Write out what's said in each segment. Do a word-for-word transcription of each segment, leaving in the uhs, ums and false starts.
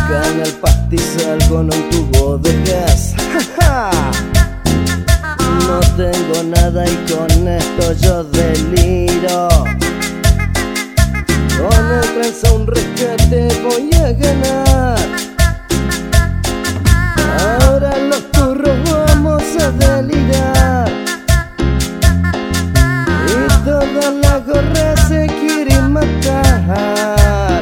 Acá en el pastizal con un tubo de gas. No tengo nada y con esto yo deliro. Con el trenza un rescate voy a ganar. Ahora los turros vamos a delirar. Y todas las gorras se quieren matar,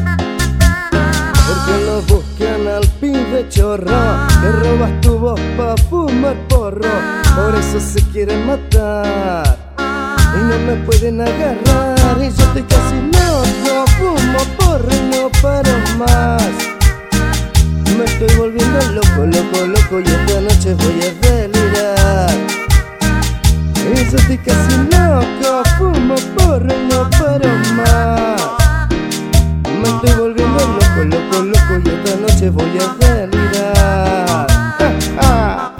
porque lo buscan al pibe chorro que robas tu voz pa' fumar porro. Por eso se quieren matar y no me pueden agarrar. Y yo estoy casi loco, fumo porro y no paro más. Me estoy volviendo loco, loco, loco, y esta noche voy a delirar. Y yo estoy casi loco, fumo porro y no paro más. Me estoy volviendo loco, loco, loco, y esta noche voy a delirar. ¡Ja, ja!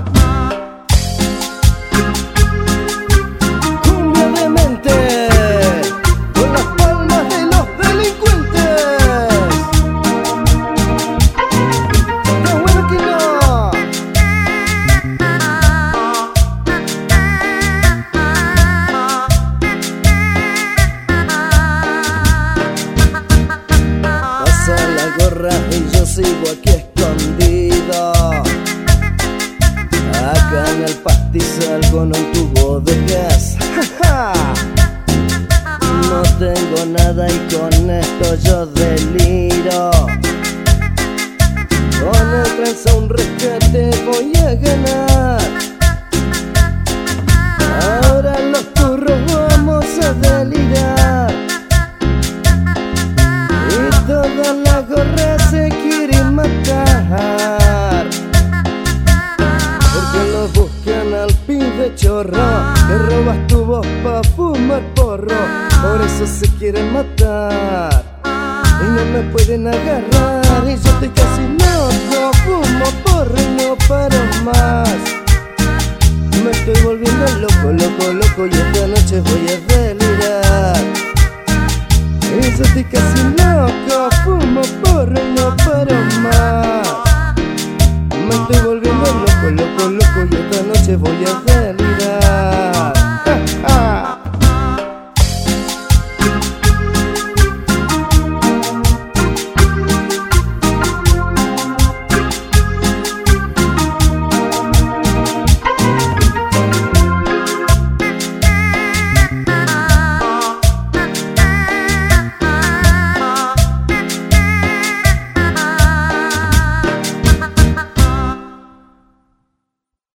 Cumbia de mente, con las palmas de los delincuentes. ¡Qué bueno que no! Pasa la gorra y yo sigo aquí escondido. Acá en el pastizal con un tubo de gas. No tengo nada y con esto yo deliro. Con el trenza un rescate voy a ganar. Ahora los turros vamos a delirar. Y todas las gorras se quieren matar, porque lo buscan al pibe chorro que robas tu voz pa' fumar porro. Por eso se quieren matar y no me pueden agarrar. Y yo estoy casi loco, fumo porro y no paro más. Me estoy volviendo loco, loco, loco, y esta noche voy a delirar. Y yo estoy casi loco, fumo porro y no paro más. Me estoy volviendo loco, loco, loco, y esta noche voy a